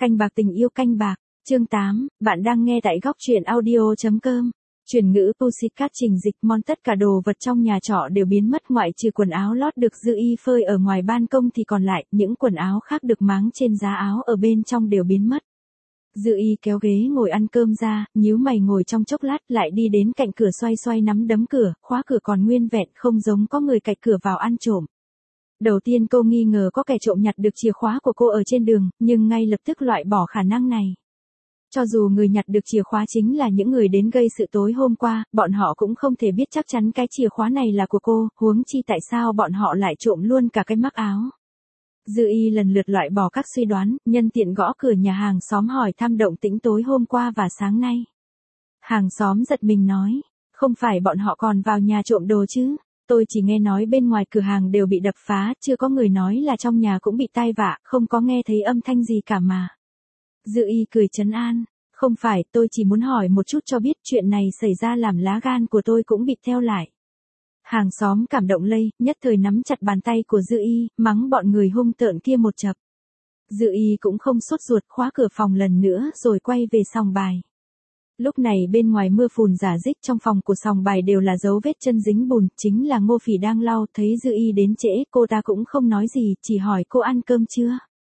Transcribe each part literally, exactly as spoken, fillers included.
Canh bạc tình yêu canh bạc, chương tám, bạn đang nghe tại góc truyện audio.com. Chuyển ngữ Pussycat trình dịch mon tất cả đồ vật trong nhà trọ đều biến mất ngoại trừ quần áo lót được Dư Y phơi ở ngoài ban công thì còn lại, những quần áo khác được máng trên giá áo ở bên trong đều biến mất. Dư Y kéo ghế ngồi ăn cơm ra, nhíu mày ngồi trong chốc lát lại đi đến cạnh cửa xoay xoay nắm đấm cửa, khóa cửa còn nguyên vẹn không giống có người cạch cửa vào ăn trộm. Đầu tiên cô nghi ngờ có kẻ trộm nhặt được chìa khóa của cô ở trên đường, nhưng ngay lập tức loại bỏ khả năng này. Cho dù người nhặt được chìa khóa chính là những người đến gây sự tối hôm qua, bọn họ cũng không thể biết chắc chắn cái chìa khóa này là của cô, huống chi tại sao bọn họ lại trộm luôn cả cái mắc áo. Dư Y lần lượt loại bỏ các suy đoán, nhân tiện gõ cửa nhà hàng xóm hỏi thăm động tĩnh tối hôm qua và sáng nay. Hàng xóm giật mình nói, không phải bọn họ còn vào nhà trộm đồ chứ? Tôi chỉ nghe nói bên ngoài cửa hàng đều bị đập phá, chưa có người nói là trong nhà cũng bị tai vạ, không có nghe thấy âm thanh gì cả mà. Dư Y cười trấn an, không phải, tôi chỉ muốn hỏi một chút cho biết chuyện này xảy ra làm lá gan của tôi cũng bị theo lại. Hàng xóm cảm động lây, nhất thời nắm chặt bàn tay của Dư Y, mắng bọn người hung tợn kia một chập. Dư Y cũng không sốt ruột, khóa cửa phòng lần nữa rồi quay về sòng bài. Lúc này bên ngoài mưa phùn rả rích, trong phòng của sòng bài đều là dấu vết chân dính bùn, chính là Ngô Phỉ đang lau, thấy Dư Y đến trễ, cô ta cũng không nói gì, chỉ hỏi cô ăn cơm chưa.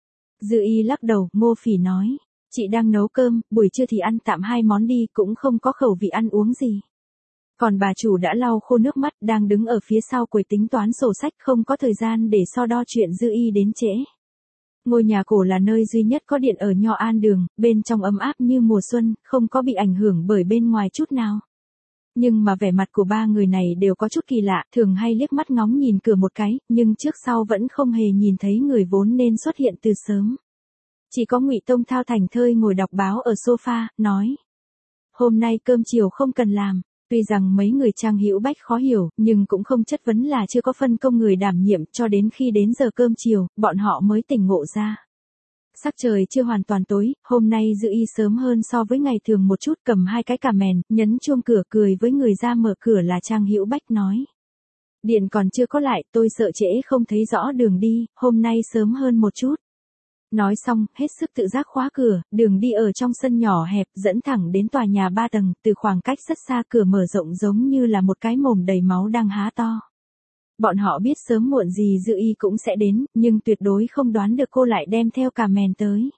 Dư Y lắc đầu, Ngô Phỉ nói, chị đang nấu cơm, buổi trưa thì ăn tạm hai món đi, cũng không có khẩu vị ăn uống gì. Còn bà chủ đã lau khô nước mắt, đang đứng ở phía sau quầy tính toán sổ sách, không có thời gian để so đo chuyện Dư Y đến trễ. Ngôi nhà cổ là nơi duy nhất có điện ở Nho An Đường, bên trong ấm áp như mùa xuân, không có bị ảnh hưởng bởi bên ngoài chút nào. Nhưng mà vẻ mặt của ba người này đều có chút kỳ lạ, thường hay liếc mắt ngóng nhìn cửa một cái, nhưng trước sau vẫn không hề nhìn thấy người vốn nên xuất hiện từ sớm. Chỉ có Ngụy Tông Thao thảnh thơi ngồi đọc báo ở sofa, nói: "Hôm nay cơm chiều không cần làm." Tuy rằng mấy người Trang Hữu Bách khó hiểu, nhưng cũng không chất vấn là chưa có phân công người đảm nhiệm, cho đến khi đến giờ cơm chiều, bọn họ mới tỉnh ngộ ra. Sắc trời chưa hoàn toàn tối, hôm nay Dư Y sớm hơn so với ngày thường một chút, cầm hai cái cà mèn, nhấn chuông cửa, cười với người ra mở cửa là Trang Hữu Bách nói: "Điện còn chưa có lại, tôi sợ trễ không thấy rõ đường đi, hôm nay sớm hơn một chút." Nói xong, hết sức tự giác khóa cửa, đường đi ở trong sân nhỏ hẹp, dẫn thẳng đến tòa nhà ba tầng, từ khoảng cách rất xa cửa mở rộng giống như là một cái mồm đầy máu đang há to. Bọn họ biết sớm muộn gì Dư Y cũng sẽ đến, nhưng tuyệt đối không đoán được cô lại đem theo cả mèn tới.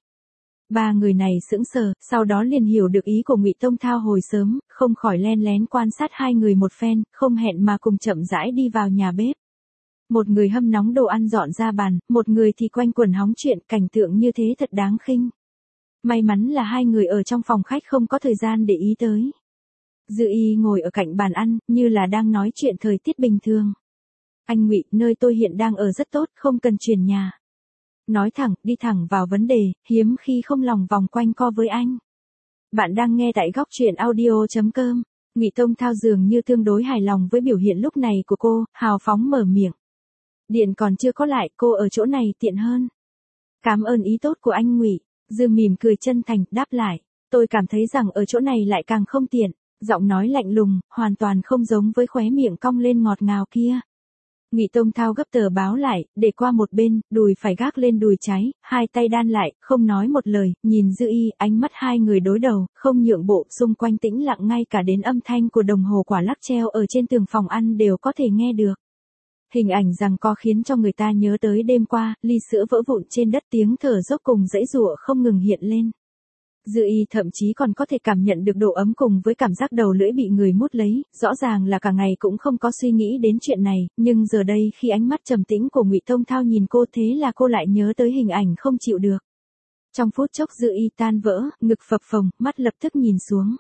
Ba người này sững sờ, sau đó liền hiểu được ý của Ngụy Tông Thao hồi sớm, không khỏi len lén quan sát hai người một phen, không hẹn mà cùng chậm rãi đi vào nhà bếp. Một người hâm nóng đồ ăn dọn ra bàn, một người thì quanh quẩn hóng chuyện, cảnh tượng như thế thật đáng khinh. May mắn là hai người ở trong phòng khách không có thời gian để ý tới. Dư Y ngồi ở cạnh bàn ăn, như là đang nói chuyện thời tiết bình thường. "Anh Ngụy, nơi tôi hiện đang ở rất tốt, không cần chuyển nhà." Nói thẳng, đi thẳng vào vấn đề, hiếm khi không lòng vòng quanh co với anh. Bạn đang nghe tại góc truyện audio.com. Ngụy Tông Thao dường như tương đối hài lòng với biểu hiện lúc này của cô, hào phóng mở miệng: "Điện còn chưa có lại, cô ở chỗ này tiện hơn." "Cảm ơn ý tốt của anh Ngụy." Dư mỉm cười chân thành, đáp lại: "Tôi cảm thấy rằng ở chỗ này lại càng không tiện." Giọng nói lạnh lùng, hoàn toàn không giống với khóe miệng cong lên ngọt ngào kia. Ngụy Tông Thao gấp tờ báo lại, để qua một bên, đùi phải gác lên đùi trái, hai tay đan lại, không nói một lời, nhìn Dư Y, ánh mắt hai người đối đầu, không nhượng bộ, xung quanh tĩnh lặng, ngay cả đến âm thanh của đồng hồ quả lắc treo ở trên tường phòng ăn đều có thể nghe được. Hình ảnh giằng co khiến cho người ta nhớ tới đêm qua, ly sữa vỡ vụn trên đất, tiếng thở dốc cùng giãy giụa không ngừng hiện lên. Dư Y thậm chí còn có thể cảm nhận được độ ấm cùng với cảm giác đầu lưỡi bị người mút lấy, rõ ràng là cả ngày cũng không có suy nghĩ đến chuyện này, nhưng giờ đây khi ánh mắt trầm tĩnh của Ngụy Tông Thao nhìn cô, thế là cô lại nhớ tới hình ảnh không chịu được. Trong phút chốc Dư Y tan vỡ, ngực phập phồng, mắt lập tức nhìn xuống.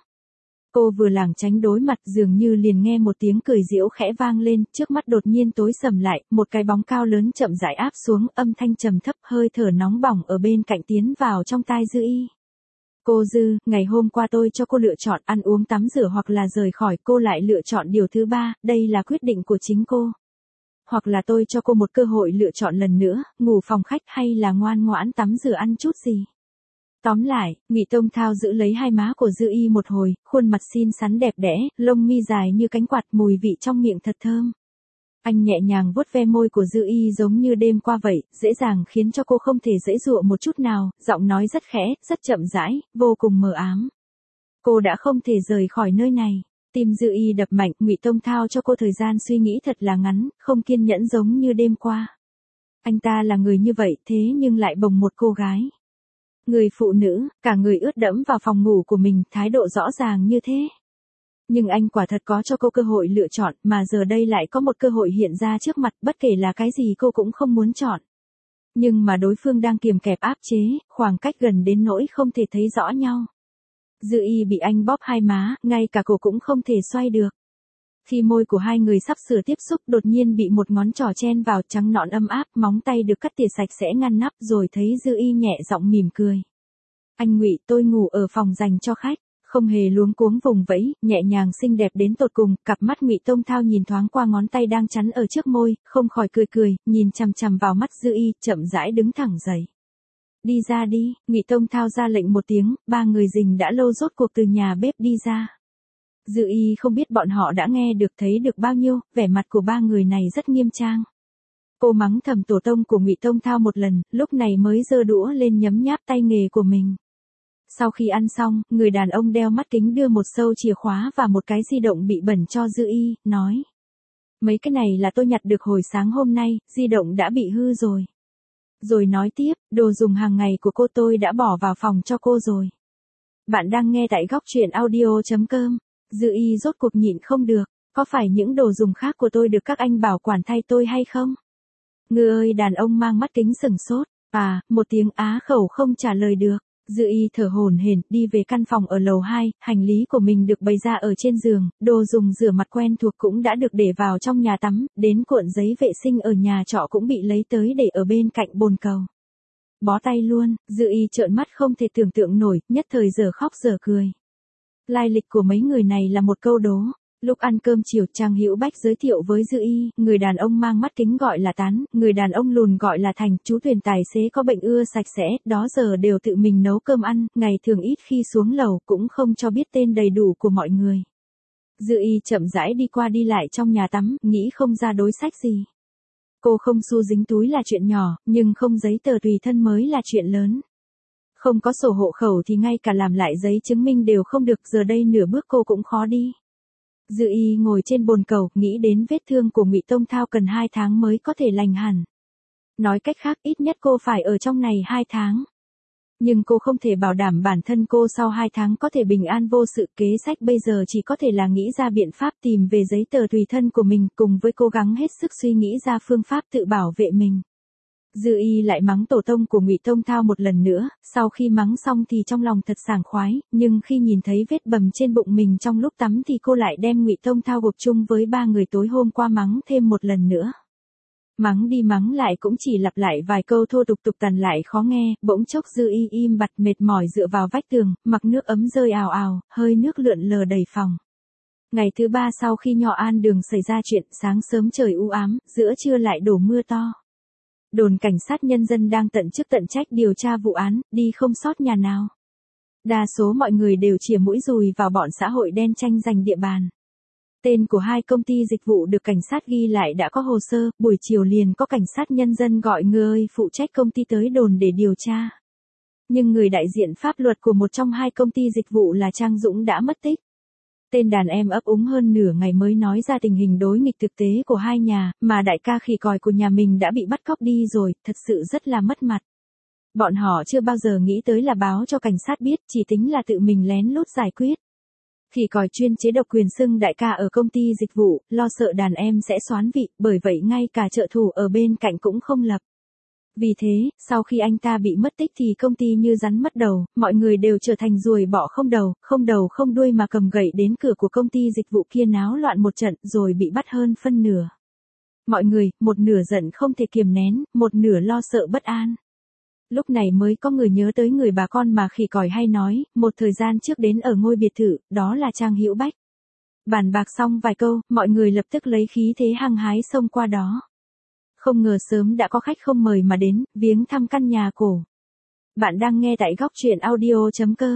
Cô vừa lảng tránh đối mặt, dường như liền nghe một tiếng cười giễu khẽ vang lên, trước mắt đột nhiên tối sầm lại, một cái bóng cao lớn chậm rãi áp xuống, âm thanh trầm thấp, hơi thở nóng bỏng ở bên cạnh tiến vào trong tai Dư Y. "Cô Dư, ngày hôm qua tôi cho cô lựa chọn ăn uống tắm rửa hoặc là rời khỏi, cô lại lựa chọn điều thứ ba, đây là quyết định của chính cô. Hoặc là tôi cho cô một cơ hội lựa chọn lần nữa, ngủ phòng khách hay là ngoan ngoãn tắm rửa ăn chút gì." Tóm lại, Ngụy Tông Thao giữ lấy hai má của Dư Y một hồi, khuôn mặt xinh xắn đẹp đẽ, lông mi dài như cánh quạt, mùi vị trong miệng thật thơm. Anh nhẹ nhàng vuốt ve môi của Dư Y giống như đêm qua vậy, dễ dàng khiến cho cô không thể giãy giụa một chút nào, giọng nói rất khẽ, rất chậm rãi, vô cùng mờ ám. Cô đã không thể rời khỏi nơi này. Tim Dư Y đập mạnh, Ngụy Tông Thao cho cô thời gian suy nghĩ thật là ngắn, không kiên nhẫn giống như đêm qua. Anh ta là người như vậy thế nhưng lại bồng một cô gái. Người phụ nữ, cả người ướt đẫm vào phòng ngủ của mình, thái độ rõ ràng như thế. Nhưng anh quả thật có cho cô cơ hội lựa chọn, mà giờ đây lại có một cơ hội hiện ra trước mặt, bất kể là cái gì cô cũng không muốn chọn. Nhưng mà đối phương đang kiềm kẹp áp chế, khoảng cách gần đến nỗi không thể thấy rõ nhau. Dư Y bị anh bóp hai má, ngay cả cổ cũng không thể xoay được. Khi môi của hai người sắp sửa tiếp xúc đột nhiên bị một ngón trỏ chen vào, trắng nõn ấm áp, móng tay được cắt tỉa sạch sẽ ngăn nắp, rồi thấy Dư Y nhẹ giọng mỉm cười. Anh Ngụy, tôi ngủ ở phòng dành cho khách. Không hề luống cuống vùng vẫy, nhẹ nhàng xinh đẹp đến tột cùng, cặp mắt Ngụy Tông Thao nhìn thoáng qua ngón tay đang chắn ở trước môi, không khỏi cười cười, nhìn chằm chằm vào mắt Dư Y, chậm rãi đứng thẳng dậy. Đi ra đi, Ngụy Tông Thao ra lệnh một tiếng, ba người rình đã lâu rốt cuộc từ nhà bếp đi ra. Dư Y không biết bọn họ đã nghe được thấy được bao nhiêu, vẻ mặt của ba người này rất nghiêm trang. Cô mắng thầm tổ tông của Ngụy Tông Thao một lần, lúc này mới giơ đũa lên nhấm nháp tay nghề của mình. Sau khi ăn xong, người đàn ông đeo mắt kính đưa một sâu chìa khóa và một cái di động bị bẩn cho Dư Y, nói. Mấy cái này là tôi nhặt được hồi sáng hôm nay, di động đã bị hư rồi. Rồi nói tiếp, đồ dùng hàng ngày của cô tôi đã bỏ vào phòng cho cô rồi. Bạn đang nghe tại góc truyện audio chấm com. Dư Y rốt cuộc nhịn không được, có phải những đồ dùng khác của tôi được các anh bảo quản thay tôi hay không? Ngư ơi, đàn ông mang mắt kính sửng sốt, à, một tiếng á khẩu không trả lời được. Dư Y thở hổn hển đi về căn phòng ở lầu hai, hành lý của mình được bày ra ở trên giường, đồ dùng rửa mặt quen thuộc cũng đã được để vào trong nhà tắm, đến cuộn giấy vệ sinh ở nhà trọ cũng bị lấy tới để ở bên cạnh bồn cầu. Bó tay luôn, Dư Y trợn mắt không thể tưởng tượng nổi, nhất thời giờ khóc giờ cười. Lai lịch của mấy người này là một câu đố. Lúc ăn cơm chiều, Trang Hữu Bách giới thiệu với Dư Y, người đàn ông mang mắt kính gọi là Tán, người đàn ông lùn gọi là Thành, chú thuyền tài xế có bệnh ưa sạch sẽ, đó giờ đều tự mình nấu cơm ăn, ngày thường ít khi xuống lầu, cũng không cho biết tên đầy đủ của mọi người. Dư Y chậm rãi đi qua đi lại trong nhà tắm, nghĩ không ra đối sách gì. Cô không xu dính túi là chuyện nhỏ, nhưng không giấy tờ tùy thân mới là chuyện lớn. Không có sổ hộ khẩu thì ngay cả làm lại giấy chứng minh đều không được, giờ đây nửa bước cô cũng khó đi. Dư Y ngồi trên bồn cầu, nghĩ đến vết thương của Ngụy Tông Thao cần hai tháng mới có thể lành hẳn. Nói cách khác, ít nhất cô phải ở trong này hai tháng. Nhưng cô không thể bảo đảm bản thân cô sau hai tháng có thể bình an vô sự, kế sách bây giờ chỉ có thể là nghĩ ra biện pháp tìm về giấy tờ tùy thân của mình, cùng với cố gắng hết sức suy nghĩ ra phương pháp tự bảo vệ mình. Dư Y lại mắng tổ tông của Ngụy Tông Thao một lần nữa, sau khi mắng xong thì trong lòng thật sảng khoái, nhưng khi nhìn thấy vết bầm trên bụng mình trong lúc tắm thì cô lại đem Ngụy Tông Thao gộp chung với ba người tối hôm qua mắng thêm một lần nữa. Mắng đi mắng lại cũng chỉ lặp lại vài câu thô tục tục tằn lại khó nghe, bỗng chốc Dư Y im bặt mệt mỏi dựa vào vách tường, mặc nước ấm rơi ào ào, hơi nước lượn lờ đầy phòng. Ngày thứ ba sau khi Nho An Đường xảy ra chuyện, sáng sớm trời u ám, giữa trưa lại đổ mưa to. Đồn cảnh sát nhân dân đang tận chức tận trách điều tra vụ án, đi không sót nhà nào. Đa số mọi người đều chìa mũi dùi vào bọn xã hội đen tranh giành địa bàn. Tên của hai công ty dịch vụ được cảnh sát ghi lại đã có hồ sơ, buổi chiều liền có cảnh sát nhân dân gọi người phụ trách công ty tới đồn để điều tra. Nhưng người đại diện pháp luật của một trong hai công ty dịch vụ là Trang Dũng đã mất tích. Tên đàn em ấp úng hơn nửa ngày mới nói ra tình hình đối nghịch thực tế của hai nhà, mà đại ca khỉ còi của nhà mình đã bị bắt cóc đi rồi, thật sự rất là mất mặt. Bọn họ chưa bao giờ nghĩ tới là báo cho cảnh sát biết, chỉ tính là tự mình lén lút giải quyết. Khỉ còi chuyên chế độc quyền xưng đại ca ở công ty dịch vụ, lo sợ đàn em sẽ xoán vị, bởi vậy ngay cả trợ thủ ở bên cạnh cũng không lập. Vì thế, sau khi anh ta bị mất tích thì công ty như rắn mất đầu, mọi người đều trở thành ruồi bọ không đầu, không đầu không đuôi mà cầm gậy đến cửa của công ty dịch vụ kia náo loạn một trận rồi bị bắt hơn phân nửa. Mọi người, một nửa giận không thể kiềm nén, một nửa lo sợ bất an. Lúc này mới có người nhớ tới người bà con mà khỉ còi hay nói, một thời gian trước đến ở ngôi biệt thự, đó là Trang Hữu Bách. Bàn bạc xong vài câu, mọi người lập tức lấy khí thế hăng hái xông qua đó. Không ngờ sớm đã có khách không mời mà đến, viếng thăm căn nhà cổ. Bạn đang nghe tại góc truyện audio chấm com.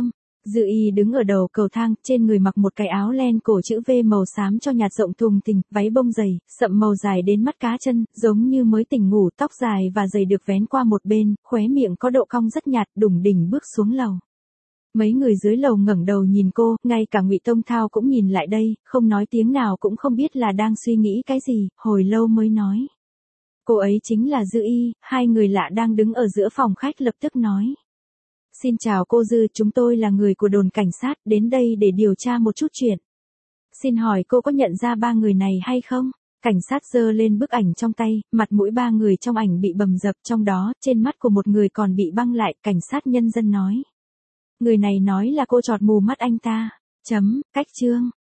Dư Y đứng ở đầu cầu thang, trên người mặc một cái áo len cổ chữ V màu xám cho nhạt rộng thùng thình, váy bông dày, sậm màu dài đến mắt cá chân, giống như mới tỉnh ngủ, tóc dài và dày được vén qua một bên, khóe miệng có độ cong rất nhạt, đủng đỉnh bước xuống lầu. Mấy người dưới lầu ngẩng đầu nhìn cô, ngay cả Ngụy Tông Thao cũng nhìn lại đây, không nói tiếng nào cũng không biết là đang suy nghĩ cái gì, hồi lâu mới nói. Cô ấy chính là Dư Y, hai người lạ đang đứng ở giữa phòng khách lập tức nói. Xin chào cô Dư, chúng tôi là người của đồn cảnh sát, đến đây để điều tra một chút chuyện. Xin hỏi cô có nhận ra ba người này hay không? Cảnh sát giơ lên bức ảnh trong tay, mặt mũi ba người trong ảnh bị bầm dập, trong đó, trên mắt của một người còn bị băng lại, cảnh sát nhân dân nói. Người này nói là cô chọt mù mắt anh ta. Chấm, cách chương.